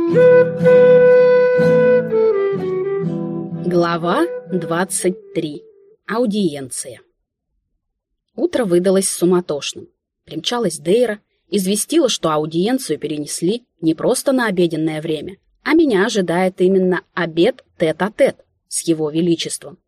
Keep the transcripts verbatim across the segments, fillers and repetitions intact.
Глава двадцать три. Аудиенция. Утро выдалось суматошным. Примчалась Дейра, известила, что аудиенцию перенесли не просто на обеденное время, а меня ожидает именно обед тет-а-тет с его величеством.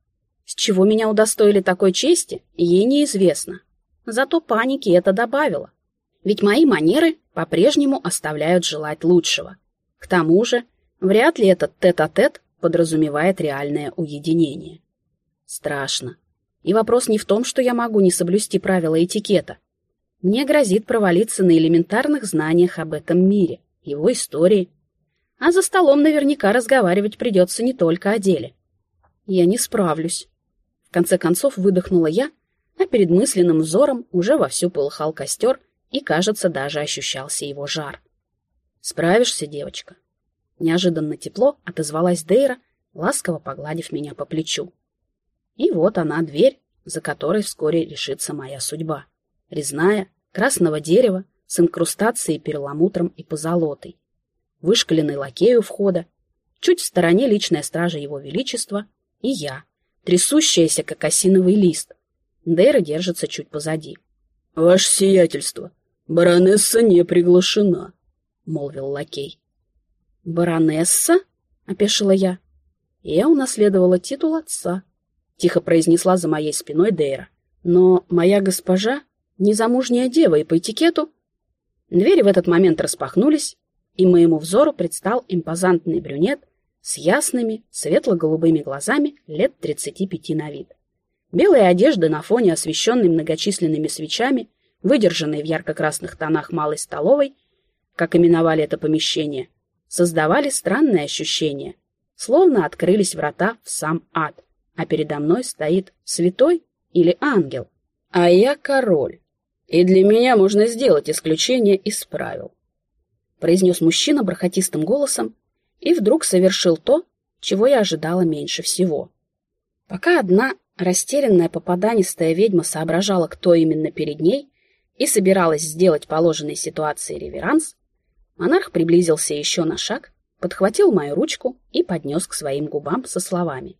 С чего меня удостоили такой чести, ей неизвестно. Зато паники это добавило. Ведь мои манеры по-прежнему оставляют желать лучшего. К тому же, вряд ли этот тет-а-тет подразумевает реальное уединение. Страшно. И вопрос не в том, что я могу не соблюсти правила этикета. Мне грозит провалиться на элементарных знаниях об этом мире, его истории. А за столом наверняка разговаривать придется не только о деле. Я не справлюсь. В конце концов выдохнула я, а перед мысленным взором уже вовсю полыхал костер, и, кажется, даже ощущался его жар. «Справишься, девочка?» Неожиданно тепло отозвалась Дейра, ласково погладив меня по плечу. И вот она, дверь, за которой вскоре решится моя судьба. Резная, красного дерева, с инкрустацией перламутром и позолотой. Вышкаленный лакей у входа, чуть в стороне личная стража его величества и я, трясущаяся, как осиновый лист. Дейра держится чуть позади. — Ваше сиятельство, баронесса не приглашена, — молвил лакей. — Баронесса? — опешила я. Я унаследовала титул отца, — тихо произнесла за моей спиной Дейра. Но моя госпожа незамужняя дева, и по этикету... Двери в этот момент распахнулись, и моему взору предстал импозантный брюнет с ясными, светло-голубыми глазами лет тридцати пяти на вид. Белая одежда на фоне, освещенной многочисленными свечами, выдержанной в ярко-красных тонах малой столовой, как именовали это помещение, создавали странное ощущение, словно открылись врата в сам ад, а передо мной стоит святой или ангел. А я король, и для меня можно сделать исключение из правил, произнес мужчина бархатистым голосом и вдруг совершил то, чего я ожидала меньше всего. Пока одна растерянная попаданистая ведьма соображала, кто именно перед ней, и собиралась сделать положенной ситуации реверанс, монарх приблизился еще на шаг, подхватил мою ручку и поднес к своим губам со словами.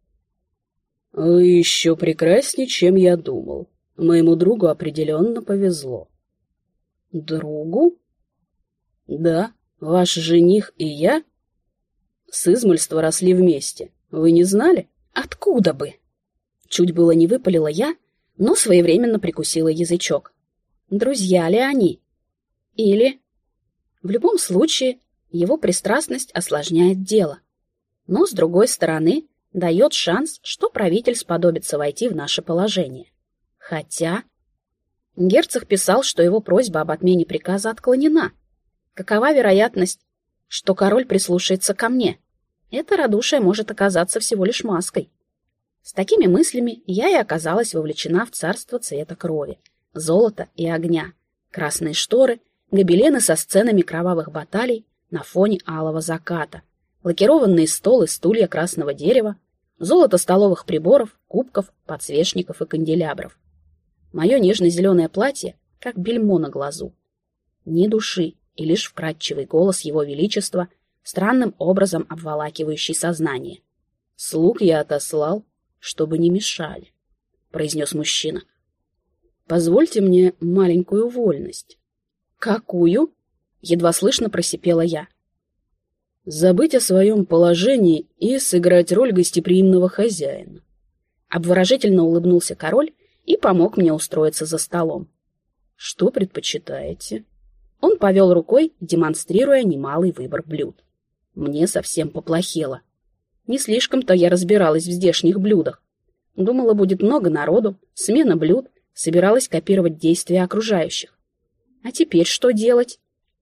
— Вы еще прекраснее, чем я думал. Моему другу определенно повезло. — Другу? — Да, ваш жених и я с измольства росли вместе. Вы не знали? — Откуда бы? Чуть было не выпалила я, но своевременно прикусила язычок. Друзья ли они? Или... В любом случае, его пристрастность осложняет дело. Но, с другой стороны, дает шанс, что правитель сподобится войти в наше положение. Хотя... Герцог писал, что его просьба об отмене приказа отклонена. Какова вероятность, что король прислушается ко мне? Это радушие может оказаться всего лишь маской. С такими мыслями я и оказалась вовлечена в царство цвета крови, золота и огня, красные шторы, гобелены со сценами кровавых баталий на фоне алого заката, лакированные столы, стулья красного дерева, золото столовых приборов, кубков, подсвечников и канделябров. Мое нежно-зеленое платье, как бельмо на глазу. Ни души, и лишь вкрадчивый голос его величества, странным образом обволакивающий сознание. «Слуг я отослал, чтобы не мешали», — произнес мужчина. «Позвольте мне маленькую вольность». «Какую?» — едва слышно просипела я. «Забыть о своем положении и сыграть роль гостеприимного хозяина». Обворожительно улыбнулся король и помог мне устроиться за столом. «Что предпочитаете?» Он повел рукой, демонстрируя немалый выбор блюд. Мне совсем поплохело. Не слишком-то я разбиралась в здешних блюдах. Думала, будет много народу, смена блюд, собиралась копировать действия окружающих. А теперь что делать?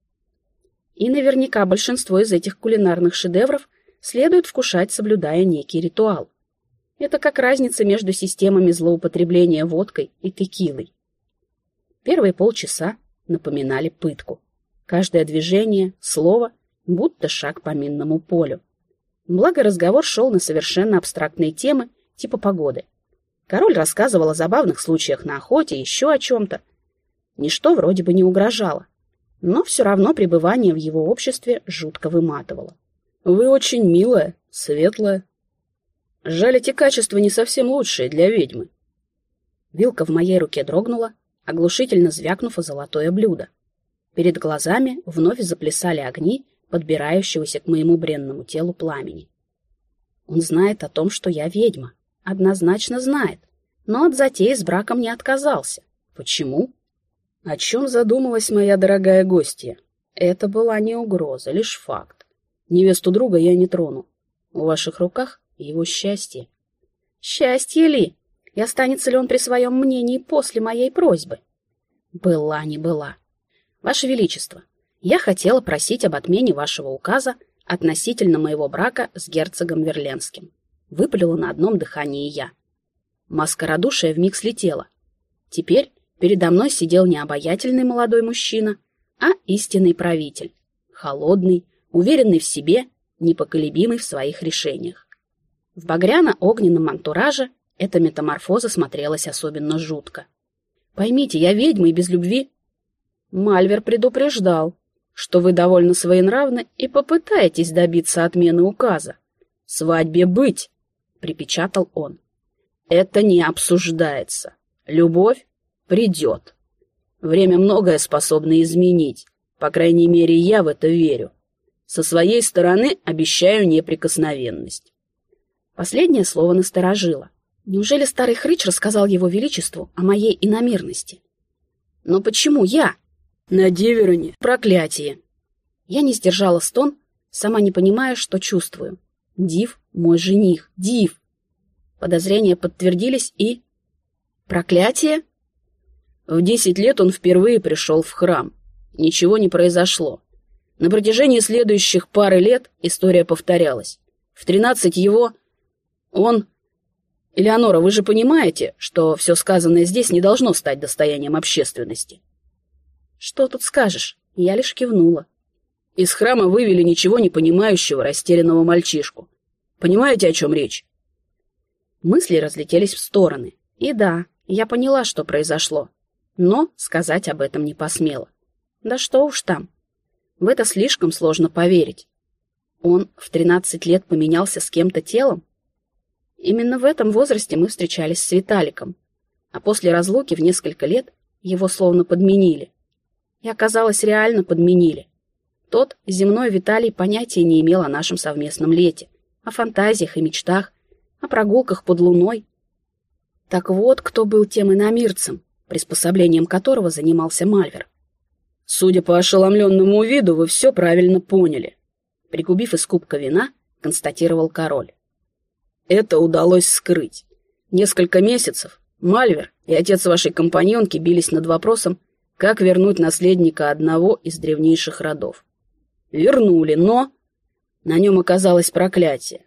И наверняка большинство из этих кулинарных шедевров следует вкушать, соблюдая некий ритуал. Это как разница между системами злоупотребления водкой и текилой. Первые полчаса напоминали пытку. Каждое движение, слово, будто шаг по минному полю. Благо разговор шел на совершенно абстрактные темы, типа погоды. Король рассказывал о забавных случаях на охоте и еще о чем-то. Ничто вроде бы не угрожало. Но все равно пребывание в его обществе жутко выматывало. «Вы очень милая, светлая. Жаль, эти качества не совсем лучшие для ведьмы». Вилка в моей руке дрогнула, оглушительно звякнув о золотое блюдо. Перед глазами вновь заплясали огни подбирающегося к моему бренному телу пламени. Он знает о том, что я ведьма. Однозначно знает. Но от затеи с браком не отказался. Почему? О чем задумалась моя дорогая гостья? Это была не угроза, лишь факт. Невесту друга я не трону. В ваших руках его счастье. Счастье ли? И останется ли он при своем мнении после моей просьбы? Была не была. Ваше Величество, я хотела просить об отмене вашего указа относительно моего брака с герцогом Верленским. Выпалила на одном дыхании я. Маска радушия вмиг слетела. Теперь передо мной сидел не обаятельный молодой мужчина, а истинный правитель. Холодный, уверенный в себе, непоколебимый в своих решениях. В багряно-огненном антураже эта метаморфоза смотрелась особенно жутко. Поймите, я ведьма и без любви. Мальвер предупреждал, что вы довольно своенравны и попытаетесь добиться отмены указа. «Свадьбе быть!» — припечатал он. «Это не обсуждается. Любовь придет. Время многое способно изменить. По крайней мере, я в это верю. Со своей стороны обещаю неприкосновенность». Последнее слово насторожило. Неужели старый хрыч рассказал его величеству о моей иномирности? Но почему я? На Дивероне проклятие. Я не сдержала стон, сама не понимая, что чувствую. Див — мой жених, Див. Подозрения подтвердились и... Проклятие? В десять лет он впервые пришел в храм. Ничего не произошло. На протяжении следующих пары лет история повторялась. В тринадцать его... Он... Элеонора, вы же понимаете, что все сказанное здесь не должно стать достоянием общественности? Что тут скажешь? Я лишь кивнула. Из храма вывели ничего не понимающего, растерянного мальчишку. Понимаете, о чем речь? Мысли разлетелись в стороны. И да, я поняла, что произошло. Но сказать об этом не посмела. Да что уж там. В это слишком сложно поверить. Он в тринадцать лет поменялся с кем-то телом? Именно в этом возрасте мы встречались с Виталиком. А после разлуки в несколько лет его словно подменили. И оказалось, реально подменили. Тот, земной Виталий, понятия не имел о нашем совместном лете, о фантазиях и мечтах, о прогулках под луной. Так вот, кто был тем иномирцем, приспособлением которого занимался Мальвер. Судя по ошеломленному виду, вы все правильно поняли. Пригубив из кубка вина, констатировал король. Это удалось скрыть. Несколько месяцев Мальвер и отец вашей компаньонки бились над вопросом, как вернуть наследника одного из древнейших родов. Вернули, но... На нем оказалось проклятие.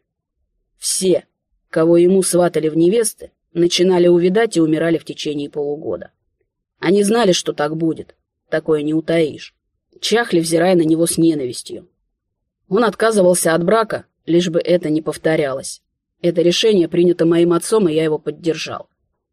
Все, кого ему сватали в невесты, начинали увядать и умирали в течение полугода. Они знали, что так будет. Такое не утаишь. Чахли, взирая на него с ненавистью. Он отказывался от брака, лишь бы это не повторялось. Это решение принято моим отцом, и я его поддержал.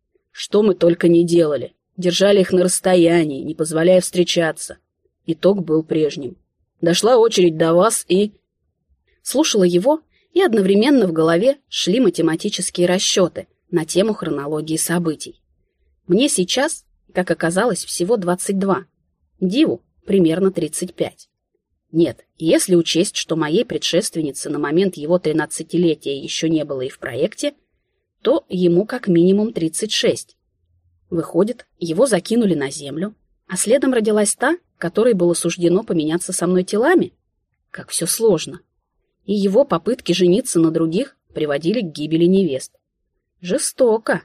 Что мы только не делали. Держали их на расстоянии, не позволяя встречаться. Итог был прежним. Дошла очередь до вас и... Слушала его, и одновременно в голове шли математические расчеты на тему хронологии событий. Мне сейчас, как оказалось, всего двадцать два. Диву примерно тридцать пять. Нет, если учесть, что моей предшественницы на момент его тринадцатилетия еще не было и в проекте, то ему как минимум тридцать шесть. Выходит, его закинули на землю, а следом родилась та, которой было суждено поменяться со мной телами? Как все сложно. И его попытки жениться на других приводили к гибели невест. Жестоко.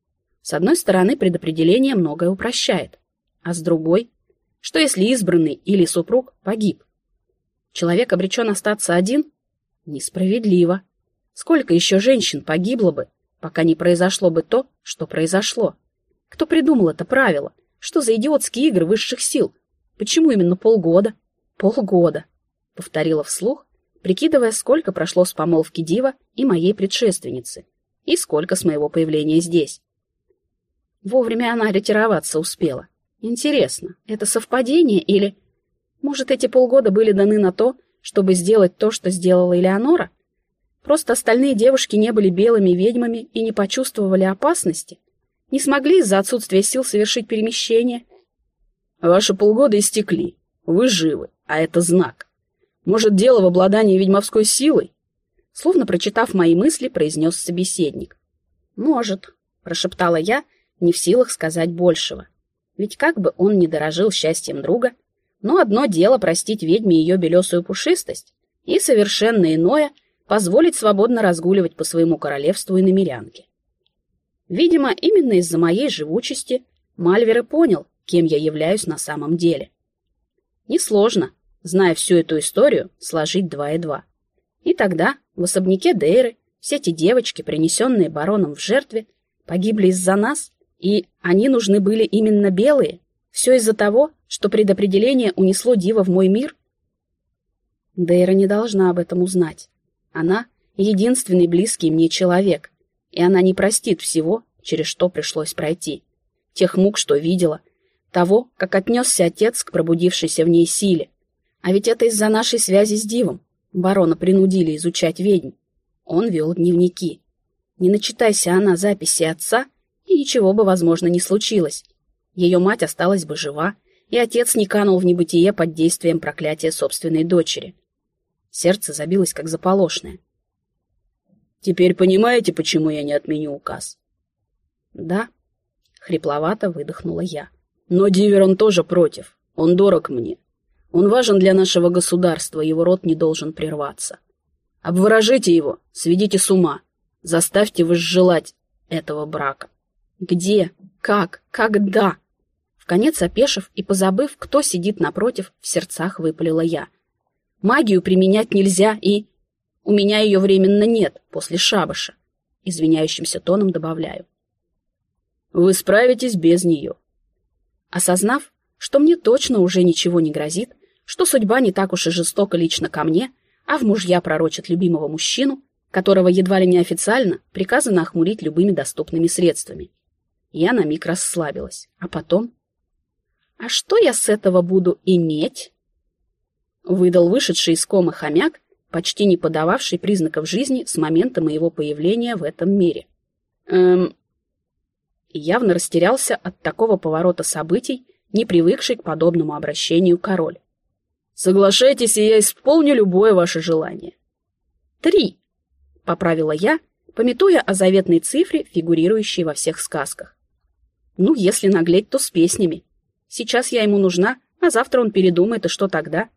С одной стороны, предопределение многое упрощает, а с другой, что если избранный или супруг погиб? Человек обречен остаться один? Несправедливо. Сколько еще женщин погибло бы, пока не произошло бы то, что произошло? Кто придумал это правило? Что за идиотские игры высших сил? Почему именно полгода? Полгода, повторила вслух, прикидывая, сколько прошло с помолвки Дива и моей предшественницы, и сколько с моего появления здесь. Вовремя она ретироваться успела. Интересно, это совпадение или... Может, эти полгода были даны на то, чтобы сделать то, что сделала Элеонора? Просто остальные девушки не были белыми ведьмами и не почувствовали опасности? Не смогли из-за отсутствия сил совершить перемещение? Ваши полгода истекли. Вы живы, а это знак. Может, дело в обладании ведьмовской силой? Словно прочитав мои мысли, произнес собеседник. Может, прошептала я, не в силах сказать большего. Ведь как бы он ни дорожил счастьем друга, но одно дело простить ведьме ее белесую пушистость, и совершенно иное — позволить свободно разгуливать по своему королевству иномерянке. Видимо, именно из-за моей живучести Мальвер и понял, кем я являюсь на самом деле. Несложно, зная всю эту историю, сложить два и два. И тогда в особняке Дейры все те девочки, принесенные бароном в жертве, погибли из-за нас, и они нужны были именно белые. Все из-за того, что предопределение унесло Дива в мой мир? Дейра не должна об этом узнать. Она — единственный близкий мне человек, и она не простит всего, через что пришлось пройти. Тех мук, что видела, того, как отнесся отец к пробудившейся в ней силе. А ведь это из-за нашей связи с Дивом. Барона принудили изучать ведьм. Он вел дневники. Не начитайся она записи отца, и ничего бы, возможно, не случилось. Ее мать осталась бы жива, и отец не канул в небытие под действием проклятия собственной дочери. Сердце забилось, как заполошное. «Теперь понимаете, почему я не отменю указ?» «Да», — хрипловато выдохнула я. «Но Диверон тоже против. Он дорог мне. Он важен для нашего государства, его род не должен прерваться. Обворожите его, сведите с ума, заставьте возжелать этого брака». «Где? Как? Когда?» Вконец опешив и позабыв, кто сидит напротив, в сердцах выпалила я. «Магию применять нельзя, и... у меня ее временно нет, после шабаша», — извиняющимся тоном добавляю. «Вы справитесь без нее». Осознав, что мне точно уже ничего не грозит, что судьба не так уж и жестока лично ко мне, а в мужья пророчат любимого мужчину, которого едва ли не официально приказано охмурить любыми доступными средствами, я на миг расслабилась, а потом... «А что я с этого буду иметь?» Выдал вышедший из комы хомяк, почти не подававший признаков жизни с момента моего появления в этом мире. Эм... И явно растерялся от такого поворота событий, не привыкший к подобному обращению король. «Соглашайтесь, и я исполню любое ваше желание». «Три», — поправила я, памятуя о заветной цифре, фигурирующей во всех сказках. «Ну, если наглеть, то с песнями. Сейчас я ему нужна, а завтра он передумает, и что тогда?»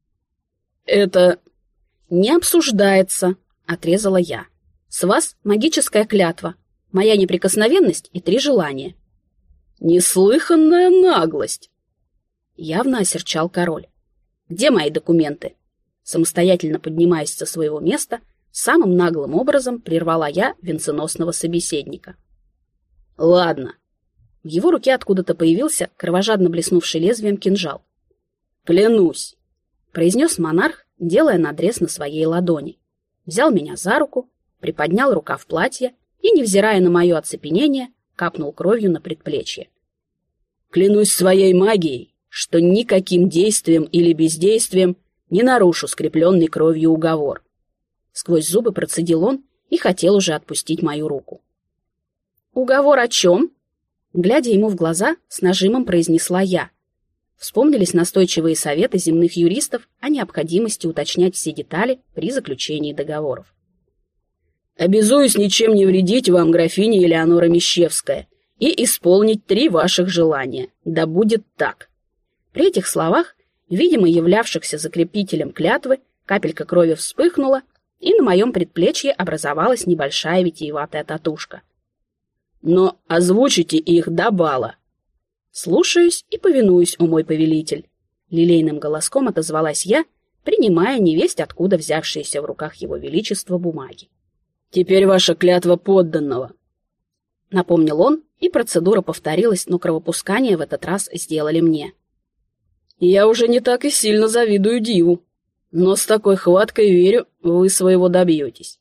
«Это...» «Не обсуждается», — отрезала я. «С вас магическая клятва, моя неприкосновенность и три желания». «Неслыханная наглость!» Явно осерчал король. «Где мои документы?» Самостоятельно поднимаясь со своего места, самым наглым образом прервала я венценосного собеседника. «Ладно». В его руке откуда-то появился кровожадно блеснувший лезвием кинжал. «Клянусь», — произнес монарх, делая надрез на своей ладони. Взял меня за руку, приподнял рукав платья и, невзирая на мое оцепенение, капнул кровью на предплечье. «Клянусь своей магией, что никаким действием или бездействием не нарушу скрепленный кровью уговор». Сквозь зубы процедил он и хотел уже отпустить мою руку. «Уговор о чем?» Глядя ему в глаза, с нажимом произнесла я. Вспомнились настойчивые советы земных юристов о необходимости уточнять все детали при заключении договоров. «Обязуюсь ничем не вредить вам, графиня Элеонора Мещевская, и исполнить три ваших желания. Да будет так». При этих словах, видимо, являвшихся закрепителем клятвы, капелька крови вспыхнула, и на моем предплечье образовалась небольшая витиеватая татушка. «Но озвучите их до бала». «Слушаюсь и повинуюсь, о мой повелитель», — лилейным голоском отозвалась я, принимая невесть откуда взявшиеся в руках его величества бумаги. «Теперь ваша клятва подданного», — напомнил он, и процедура повторилась, но кровопускание в этот раз сделали мне. «Я уже не так и сильно завидую Диву, но с такой хваткой верю, вы своего добьетесь».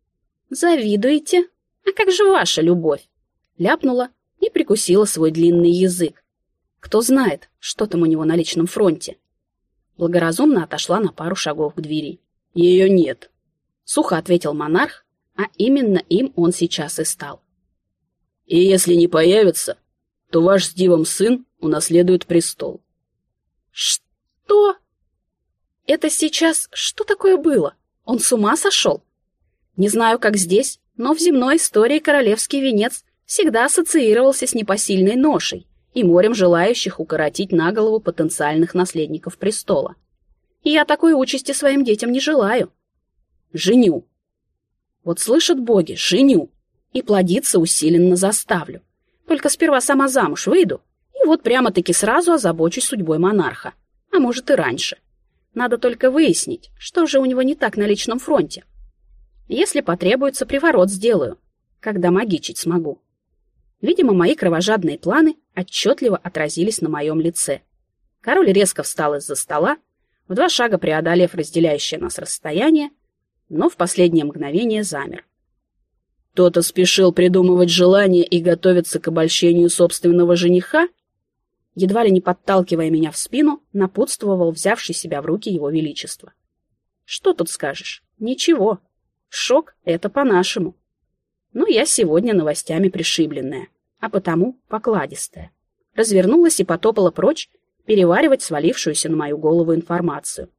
«Завидуете? А как же ваша любовь?» — ляпнула и прикусила свой длинный язык. Кто знает, что там у него на личном фронте. Благоразумно отошла на пару шагов к двери. «Ее нет», — сухо ответил монарх, а именно им он сейчас и стал. «И если не появится, то ваш с Дивом сын унаследует престол». «Что? Это сейчас что такое было? Он с ума сошел? Не знаю, как здесь, но в земной истории королевский венец всегда ассоциировался с непосильной ношей и морем желающих укоротить на голову потенциальных наследников престола. И я такой участи своим детям не желаю. Женю. Вот слышат боги, женю. И плодиться усиленно заставлю. Только сперва сама замуж выйду, и вот прямо-таки сразу озабочусь судьбой монарха. А может и раньше. Надо только выяснить, что же у него не так на личном фронте. Если потребуется, приворот сделаю, когда магичить смогу. Видимо, мои кровожадные планы отчетливо отразились на моем лице. Король резко встал из-за стола, в два шага преодолев разделяющее нас расстояние, но в последнее мгновение замер. Кто-то спешил придумывать желания и готовиться к обольщению собственного жениха? Едва ли не подталкивая меня в спину, напутствовал взявший себя в руки его величество. Что тут скажешь? Ничего. Шок — это по-нашему. Но я сегодня новостями пришибленная, а потому покладистая. Развернулась и потопала прочь переваривать свалившуюся на мою голову информацию.